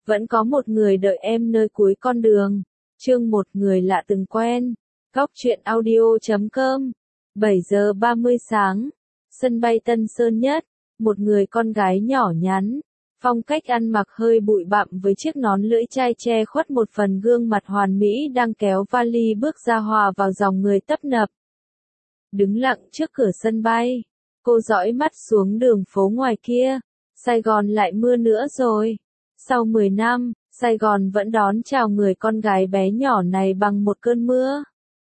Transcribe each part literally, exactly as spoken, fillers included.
Vẫn có một người đợi em nơi cuối con đường. Chương một người lạ từng quen. Góc truyện audio chấm com. bảy giờ ba mươi sáng. Sân bay Tân Sơn Nhất. Một người con gái nhỏ nhắn. Phong cách ăn mặc hơi bụi bặm với chiếc nón lưỡi chai che khuất một phần gương mặt hoàn mỹ đang kéo vali bước ra hòa vào dòng người tấp nập. Đứng lặng trước cửa sân bay. Cô dõi mắt xuống đường phố ngoài kia. Sài Gòn lại mưa nữa rồi. Sau mười năm, Sài Gòn vẫn đón chào người con gái bé nhỏ này bằng một cơn mưa.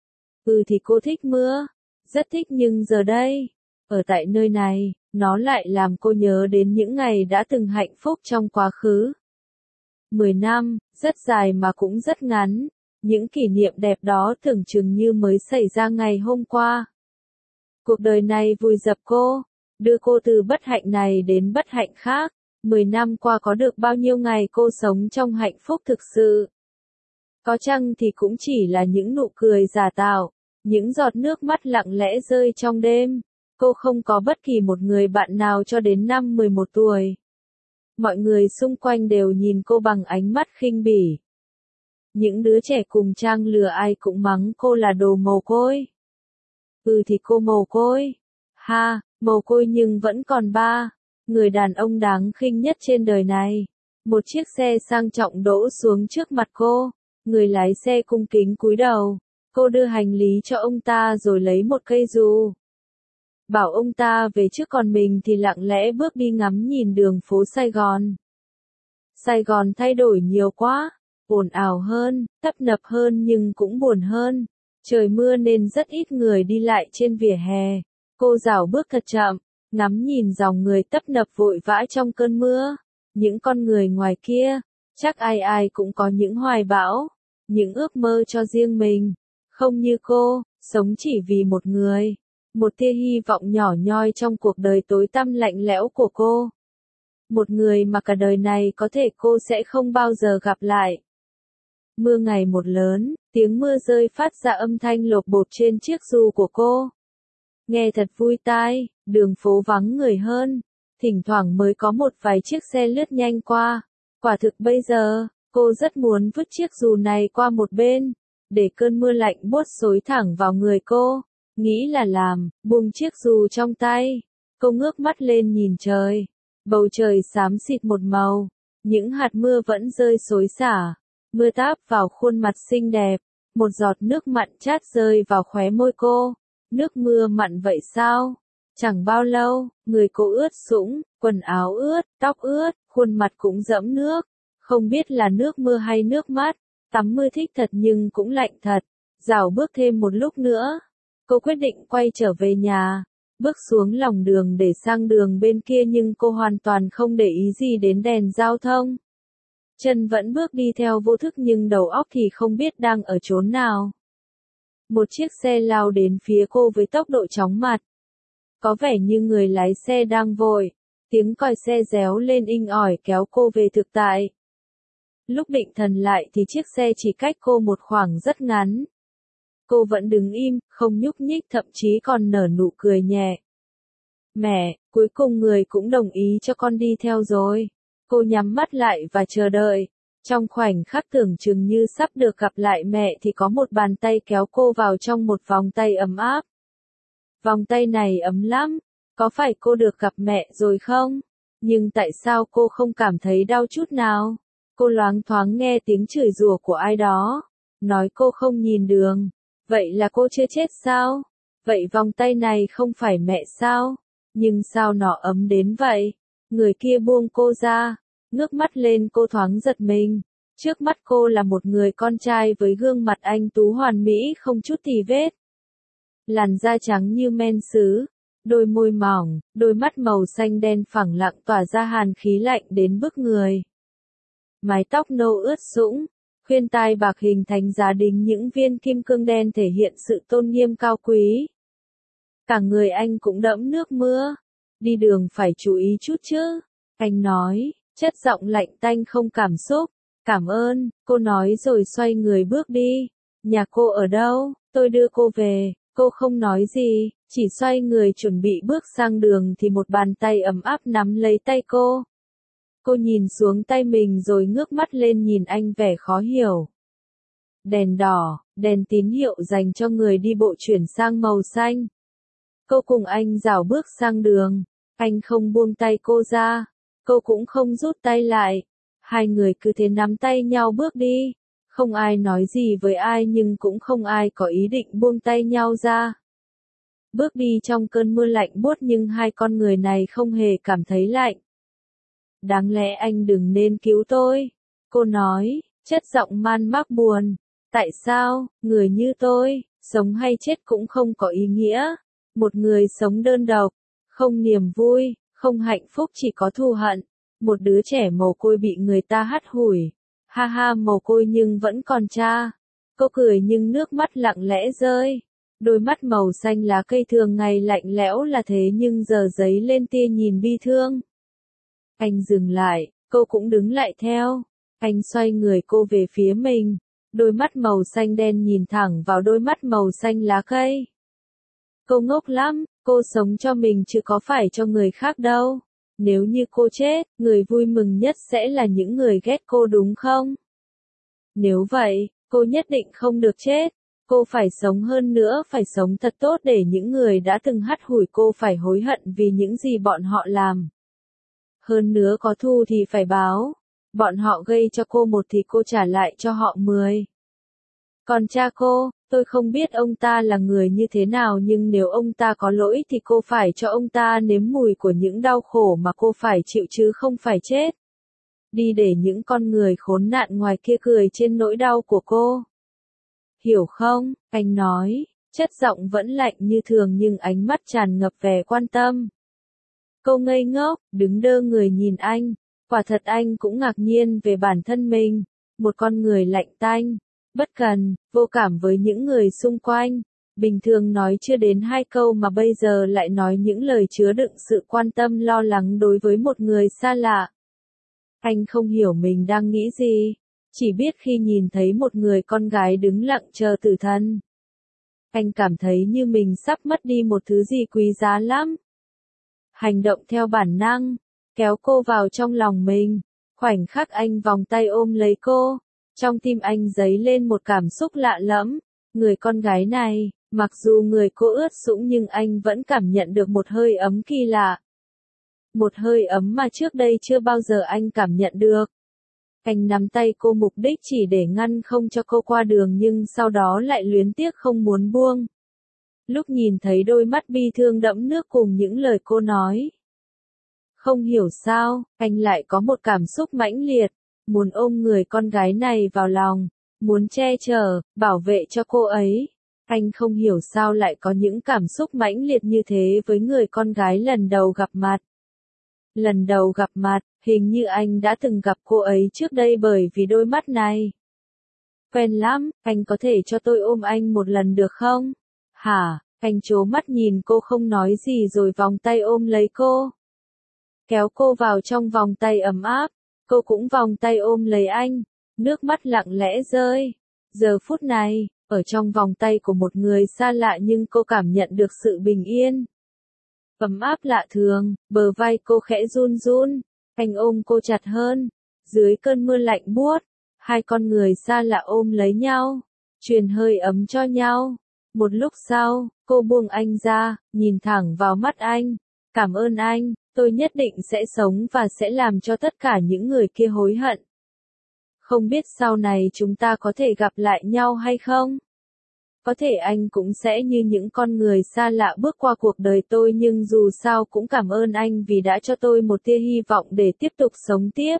Ừ thì cô thích mưa. Rất thích nhưng giờ đây, ở tại nơi này, nó lại làm cô nhớ đến những ngày đã từng hạnh phúc trong quá khứ. Mười năm, rất dài mà cũng rất ngắn. Những kỷ niệm đẹp đó tưởng chừng như mới xảy ra ngày hôm qua. Cuộc đời này vùi dập cô, đưa cô từ bất hạnh này đến bất hạnh khác. Mười năm qua có được bao nhiêu ngày cô sống trong hạnh phúc thực sự. Có chăng thì cũng chỉ là những nụ cười giả tạo, những giọt nước mắt lặng lẽ rơi trong đêm. Cô không có bất kỳ một người bạn nào cho đến năm mười một tuổi. Mọi người xung quanh đều nhìn cô bằng ánh mắt khinh bỉ. Những đứa trẻ cùng trang lứa ai cũng mắng cô là đồ mồ côi. Ừ thì cô mồ côi. Ha, mồ côi nhưng vẫn còn ba. Người đàn ông đáng khinh nhất trên đời này. Một chiếc xe sang trọng đỗ xuống trước mặt cô. Người lái xe cung kính cúi đầu. Cô đưa hành lý cho ông ta rồi lấy một cây dù. Bảo ông ta về trước còn mình thì lặng lẽ bước đi ngắm nhìn đường phố Sài Gòn. Sài Gòn thay đổi nhiều quá. Ồn ào hơn, tấp nập hơn nhưng cũng buồn hơn. Trời mưa nên rất ít người đi lại trên vỉa hè. Cô dạo bước thật chậm. Ngắm nhìn dòng người tấp nập vội vã trong cơn mưa. Những con người ngoài kia, chắc ai ai cũng có những hoài bão, những ước mơ cho riêng mình. Không như cô, sống chỉ vì một người. Một tia hy vọng nhỏ nhoi trong cuộc đời tối tăm lạnh lẽo của cô. Một người mà cả đời này có thể cô sẽ không bao giờ gặp lại. Mưa ngày một lớn, tiếng mưa rơi phát ra âm thanh lộp bộp trên chiếc dù của cô. Nghe thật vui tai, đường phố vắng người hơn, thỉnh thoảng mới có một vài chiếc xe lướt nhanh qua. Quả thực bây giờ, cô rất muốn vứt chiếc dù này qua một bên, để cơn mưa lạnh buốt xối thẳng vào người cô. Nghĩ là làm, buông chiếc dù trong tay, cô ngước mắt lên nhìn trời. Bầu trời xám xịt một màu, những hạt mưa vẫn rơi xối xả, mưa táp vào khuôn mặt xinh đẹp, một giọt nước mặn chát rơi vào khóe môi cô. Nước mưa mặn vậy sao? Chẳng bao lâu, người cô ướt sũng, quần áo ướt, tóc ướt, khuôn mặt cũng đẫm nước. Không biết là nước mưa hay nước mắt, tắm mưa thích thật nhưng cũng lạnh thật. Dạo bước thêm một lúc nữa, cô quyết định quay trở về nhà. Bước xuống lòng đường để sang đường bên kia nhưng cô hoàn toàn không để ý gì đến đèn giao thông. Chân vẫn bước đi theo vô thức nhưng đầu óc thì không biết đang ở chốn nào. Một chiếc xe lao đến phía cô với tốc độ chóng mặt. Có vẻ như người lái xe đang vội. Tiếng còi xe réo lên inh ỏi kéo cô về thực tại. Lúc định thần lại thì chiếc xe chỉ cách cô một khoảng rất ngắn. Cô vẫn đứng im, không nhúc nhích, thậm chí còn nở nụ cười nhẹ. Mẹ, cuối cùng người cũng đồng ý cho con đi theo rồi. Cô nhắm mắt lại và chờ đợi. Trong khoảnh khắc tưởng chừng như sắp được gặp lại mẹ thì có một bàn tay kéo cô vào trong một vòng tay ấm áp. Vòng tay này ấm lắm. Có phải cô được gặp mẹ rồi không? Nhưng tại sao cô không cảm thấy đau chút nào? Cô loáng thoáng nghe tiếng chửi rủa của ai đó. Nói cô không nhìn đường. Vậy là cô chưa chết sao? Vậy vòng tay này không phải mẹ sao? Nhưng sao nó ấm đến vậy? Người kia buông cô ra. Ngước mắt lên cô thoáng giật mình. Trước mắt cô là một người con trai với gương mặt anh tú hoàn mỹ không chút tì vết. Làn da trắng như men sứ, đôi môi mỏng, đôi mắt màu xanh đen phẳng lặng tỏa ra hàn khí lạnh đến bức người. Mái tóc nâu ướt sũng, khuyên tai bạc hình thành giá đính những viên kim cương đen thể hiện sự tôn nghiêm cao quý. Cả người anh cũng đẫm nước mưa. Đi đường phải chú ý chút chứ, anh nói. Chất giọng lạnh tanh không cảm xúc. Cảm ơn, cô nói rồi xoay người bước đi. Nhà cô ở đâu? Tôi đưa cô về. Cô không nói gì, chỉ xoay người chuẩn bị bước sang đường thì một bàn tay ấm áp nắm lấy tay cô. Cô nhìn xuống tay mình rồi ngước mắt lên nhìn anh vẻ khó hiểu. Đèn đỏ, đèn tín hiệu dành cho người đi bộ chuyển sang màu xanh. Cô cùng anh rảo bước sang đường. Anh không buông tay cô ra. Cô cũng không rút tay lại. Hai người cứ thế nắm tay nhau bước đi. Không ai nói gì với ai nhưng cũng không ai có ý định buông tay nhau ra. Bước đi trong cơn mưa lạnh buốt nhưng hai con người này không hề cảm thấy lạnh. Đáng lẽ anh đừng nên cứu tôi. Cô nói, chất giọng man mác buồn. Tại sao, người như tôi, sống hay chết cũng không có ý nghĩa. Một người sống đơn độc, không niềm vui, không hạnh phúc chỉ có thù hận. Một đứa trẻ mồ côi bị người ta hắt hủi. Ha ha mồ côi nhưng vẫn còn cha. Cô cười nhưng nước mắt lặng lẽ rơi. Đôi mắt màu xanh lá cây thường ngày lạnh lẽo là thế nhưng giờ giấy lên tia nhìn bi thương. Anh dừng lại, cô cũng đứng lại theo. Anh xoay người cô về phía mình. Đôi mắt màu xanh đen nhìn thẳng vào đôi mắt màu xanh lá cây. Cô ngốc lắm, cô sống cho mình chứ có phải cho người khác đâu. Nếu như cô chết, người vui mừng nhất sẽ là những người ghét cô đúng không? Nếu vậy, cô nhất định không được chết. Cô phải sống hơn nữa, phải sống thật tốt để những người đã từng hắt hủi cô phải hối hận vì những gì bọn họ làm. Hơn nữa có thù thì phải báo. Bọn họ gây cho cô một thì cô trả lại cho họ mười. Còn cha cô, tôi không biết ông ta là người như thế nào nhưng nếu ông ta có lỗi thì cô phải cho ông ta nếm mùi của những đau khổ mà cô phải chịu chứ không phải chết. Đi để những con người khốn nạn ngoài kia cười trên nỗi đau của cô. Hiểu không, anh nói, chất giọng vẫn lạnh như thường nhưng ánh mắt tràn ngập vẻ quan tâm. Cô ngây ngốc, đứng đơ người nhìn anh. Quả thật anh cũng ngạc nhiên về bản thân mình. Một con người lạnh tanh, bất cần, vô cảm với những người xung quanh. Bình thường nói chưa đến hai câu mà bây giờ lại nói những lời chứa đựng sự quan tâm lo lắng đối với một người xa lạ. Anh không hiểu mình đang nghĩ gì. Chỉ biết khi nhìn thấy một người con gái đứng lặng chờ tử thần. Anh cảm thấy như mình sắp mất đi một thứ gì quý giá lắm. Hành động theo bản năng, kéo cô vào trong lòng mình. Khoảnh khắc anh vòng tay ôm lấy cô. Trong tim anh dấy lên một cảm xúc lạ lẫm. Người con gái này, mặc dù người cô ướt sũng nhưng anh vẫn cảm nhận được một hơi ấm kỳ lạ. Một hơi ấm mà trước đây chưa bao giờ anh cảm nhận được. Anh nắm tay cô mục đích chỉ để ngăn không cho cô qua đường nhưng sau đó lại luyến tiếc không muốn buông. Lúc nhìn thấy đôi mắt bi thương đẫm nước cùng những lời cô nói. Không hiểu sao, anh lại có một cảm xúc mãnh liệt, muốn ôm người con gái này vào lòng, muốn che chở, bảo vệ cho cô ấy. Anh không hiểu sao lại có những cảm xúc mãnh liệt như thế với người con gái lần đầu gặp mặt. Lần đầu gặp mặt, hình như anh đã từng gặp cô ấy trước đây bởi vì đôi mắt này. Quen lắm, anh có thể cho tôi ôm anh một lần được không? Hả? Anh trố mắt nhìn cô không nói gì rồi vòng tay ôm lấy cô. Kéo cô vào trong vòng tay ấm áp, cô cũng vòng tay ôm lấy anh, nước mắt lặng lẽ rơi. Giờ phút này, ở trong vòng tay của một người xa lạ nhưng cô cảm nhận được sự bình yên. Ấm áp lạ thường, bờ vai cô khẽ run run, anh ôm cô chặt hơn. Dưới cơn mưa lạnh buốt, hai con người xa lạ ôm lấy nhau, truyền hơi ấm cho nhau. Một lúc sau, cô buông anh ra, nhìn thẳng vào mắt anh. Cảm ơn anh, tôi nhất định sẽ sống và sẽ làm cho tất cả những người kia hối hận. Không biết sau này chúng ta có thể gặp lại nhau hay không? Có thể anh cũng sẽ như những con người xa lạ bước qua cuộc đời tôi nhưng dù sao cũng cảm ơn anh vì đã cho tôi một tia hy vọng để tiếp tục sống tiếp.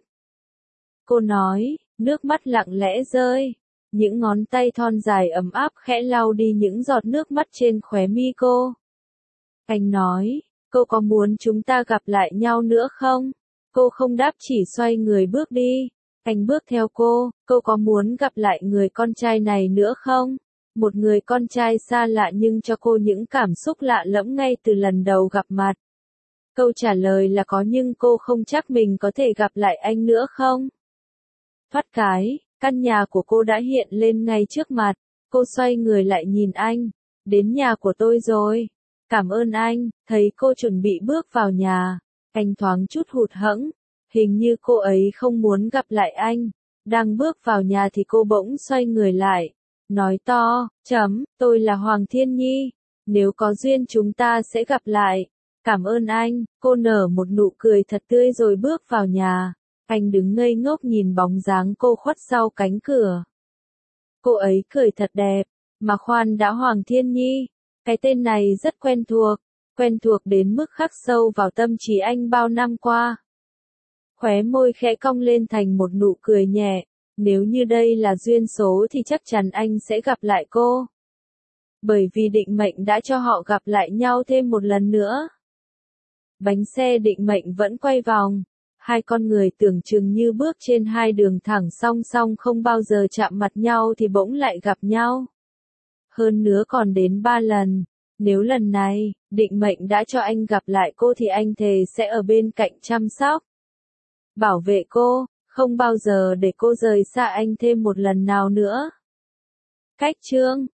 Cô nói, nước mắt lặng lẽ rơi. Những ngón tay thon dài ấm áp khẽ lau đi những giọt nước mắt trên khóe mi cô. Anh nói, cô có muốn chúng ta gặp lại nhau nữa không? Cô không đáp chỉ xoay người bước đi. Anh bước theo cô, cô có muốn gặp lại người con trai này nữa không? Một người con trai xa lạ nhưng cho cô những cảm xúc lạ lẫm ngay từ lần đầu gặp mặt. Câu trả lời là có nhưng cô không chắc mình có thể gặp lại anh nữa không? Thoát cái, căn nhà của cô đã hiện lên ngay trước mặt. Cô xoay người lại nhìn anh. Đến nhà của tôi rồi. Cảm ơn anh. Thấy cô chuẩn bị bước vào nhà. Anh thoáng chút hụt hẫng. Hình như cô ấy không muốn gặp lại anh. Đang bước vào nhà thì cô bỗng xoay người lại. Nói to, chấm, tôi là Hoàng Thiên Nhi. Nếu có duyên chúng ta sẽ gặp lại. Cảm ơn anh. Cô nở một nụ cười thật tươi rồi bước vào nhà. Anh đứng ngây ngốc nhìn bóng dáng cô khuất sau cánh cửa. Cô ấy cười thật đẹp. Mà khoan đã, Hoàng Thiên Nhi. Cái tên này rất quen thuộc. Quen thuộc đến mức khắc sâu vào tâm trí anh bao năm qua. Khóe môi khẽ cong lên thành một nụ cười nhẹ. Nếu như đây là duyên số thì chắc chắn anh sẽ gặp lại cô. Bởi vì định mệnh đã cho họ gặp lại nhau thêm một lần nữa. Bánh xe định mệnh vẫn quay vòng. Hai con người tưởng chừng như bước trên hai đường thẳng song song không bao giờ chạm mặt nhau thì bỗng lại gặp nhau. Hơn nữa còn đến ba lần. Nếu lần này, định mệnh đã cho anh gặp lại cô thì anh thề sẽ ở bên cạnh chăm sóc. Bảo vệ cô, không bao giờ để cô rời xa anh thêm một lần nào nữa. Cách chương